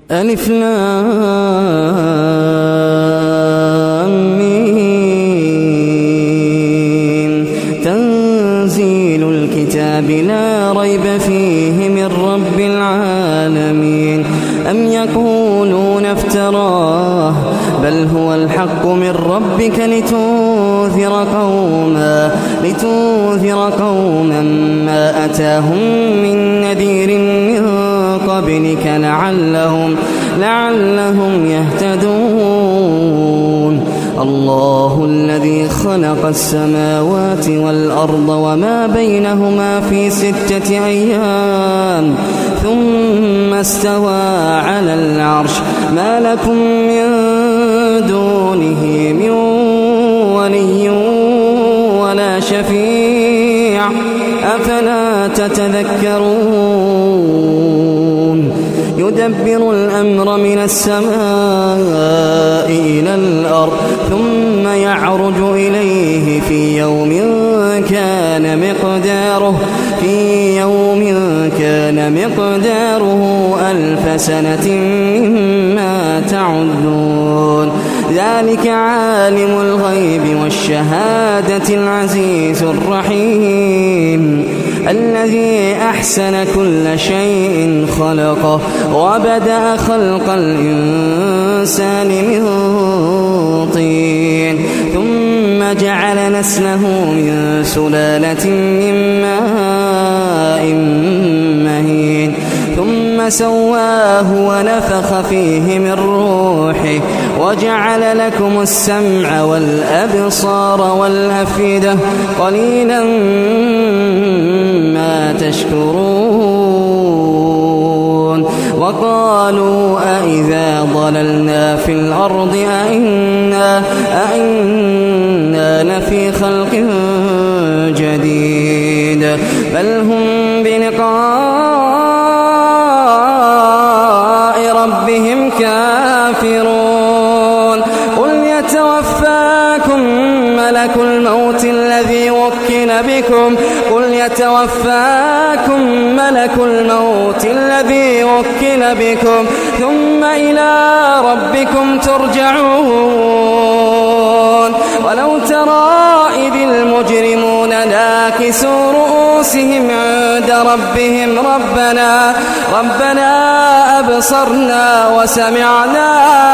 ألف لام ميم. تنزيل الكتاب لا ريب فيه من رب العالمين. أم يقولون افتراه بل هو الحق من ربك لتنذر قوما ما أتاهم من نذير من قبلك لعلهم يهتدون. الله الذي خلق السماوات والأرض وما بينهما في 6 أيام ثم استوى على العرش ما لكم من دونه من ولي ولا شفيع أفلا تتذكرون. يدبر الأمر من السماء إلى الأرض ثم يعرج إليه في يوم كان مقداره 1000 سنة مما تعدون. ذلك عالم الغيب والشهادة العزيز الرحيم الذي أحسن كل شيء خلقه وبدأ خلق الإنسان من طين ثم جعل نسله من سلالة من ماء مهين ثم سواه ونفخ فيه من روحه وجعل لكم السمع والأبصار والأفئدة قليلا ما تشكرون. وقالوا أإذا ضللنا في الأرض أئنا لفي خلق جديد بل هم بلقاء ربهم كافرون. قل يتوفاكم ملك الموت الذي وكل بكم ثم إلى ربكم ترجعون. ولو ترى إذ المجرمون ناكسوا رؤوسهم عند ربهم ربنا أبصرنا وسمعنا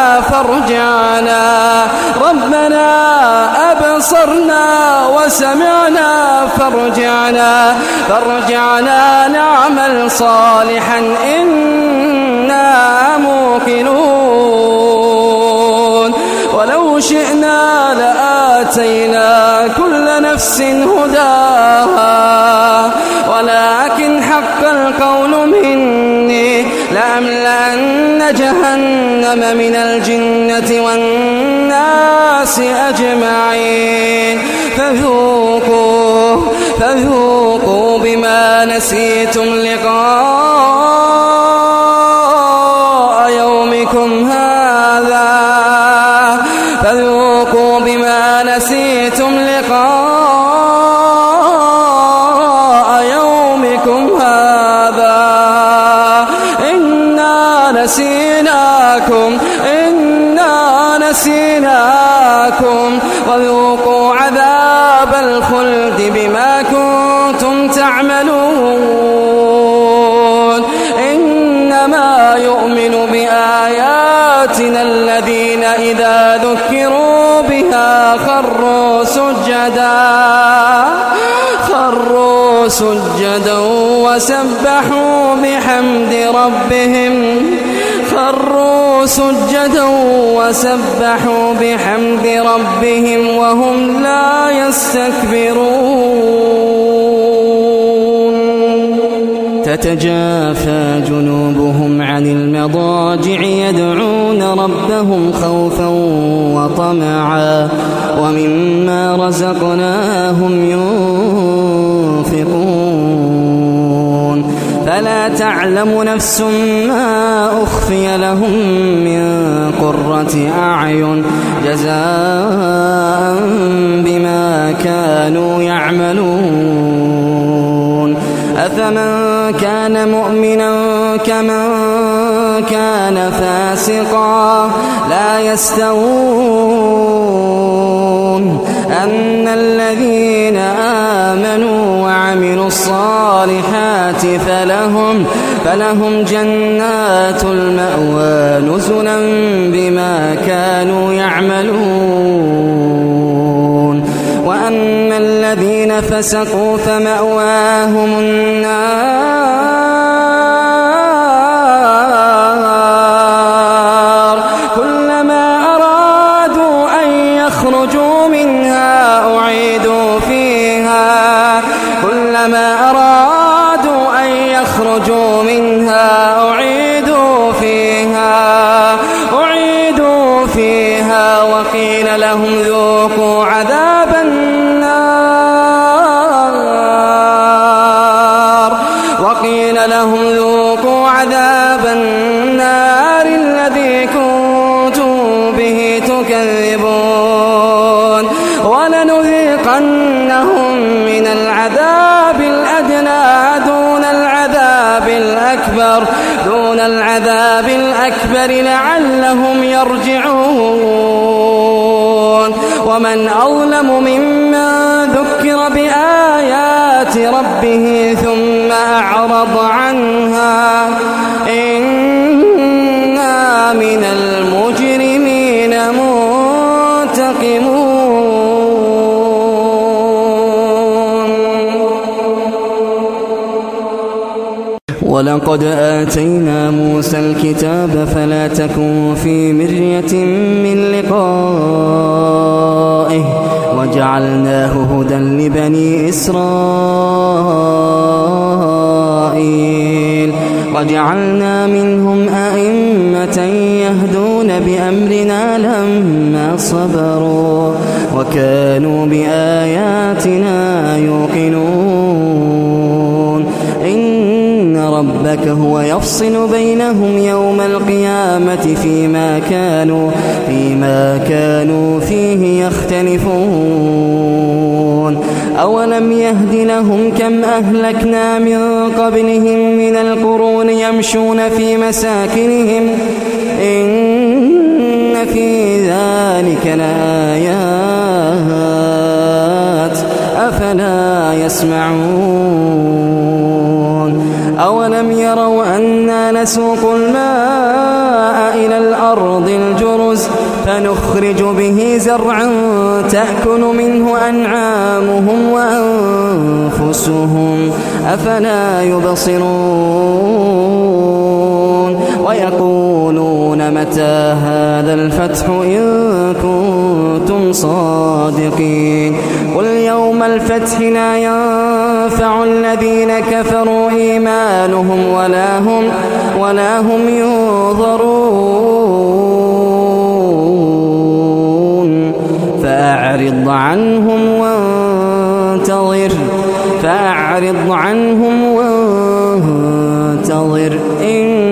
فارجعنا نعمل صالحا إنا موقنون. ولو شئنا لآتينا كل نفس هداها ولكن حق القول مني لأملأن جهنم من الجنة والناس أجمعين. فذوقوا بما نسيتم لقاء يومكم هذا إنا نسيناكم وذوقوا عذاب الخلد بما كنتم تعملون. إنما يؤمن بآياتنا الذين إذا ذكروا بها خروا سجدا وسبحوا بحمد ربهم وهم لا يستكبرون. تتجافى جنوبهم عن المضاجع يدعون ربهم خوفا وطمعا ومما رزقناهم ينفقون. فلا تعلم نفس ما أخفي لهم من قرة أعين جزاء بما كانوا يعملون. أفمن كان مؤمنا كمن كان فاسقا لا يستوون أما الذين آمنوا وعملوا الصالحات فلهم جنات المأوى نزلا بما كانوا يعملون وأما الذين فسقوا فمأواهم النار كلما أرادوا أن يخرجوا منها أعيدوا فيها وقيل لهم ذوقوا عذاب النار الذي كنتم به تكذبون ولنذيقنهم من العذاب الأدنى دون العذاب الأكبر لعلهم يرجعون ومن أظلم ممن ذكر بآيات ربه ثم أعرض عنها إنا من المجرمين منتقمون ولقد آتينا موسى الكتاب فلا تكن في مرية من لقائه وجعلناه هدى لبني إسرائيل وجعلنا منهم أئمة يهدون بأمرنا لما صبروا وكانوا بآياتنا يوقنون إن ربك هو يفصل بينهم يوم القيامة فيما كانوا فيه يختلفون أولم يهد لهم كم أهلكنا من قبلهم من القرون يمشون في مساكنهم إن في ذلك لآيات أفلا يسمعون أولم يروا أنا نسوق الماء إلى الأرض الجرز فنخرج به زرعا تأكل منه أنعامهم وأنفسهم أفلا يبصرون ويقولون متى هذا الفتح إن كنتم صادقين قل يوم الفتح لا ينفع الذين كفروا إيمانهم ولا هم ينظرون فأعرض عنهم وانتظر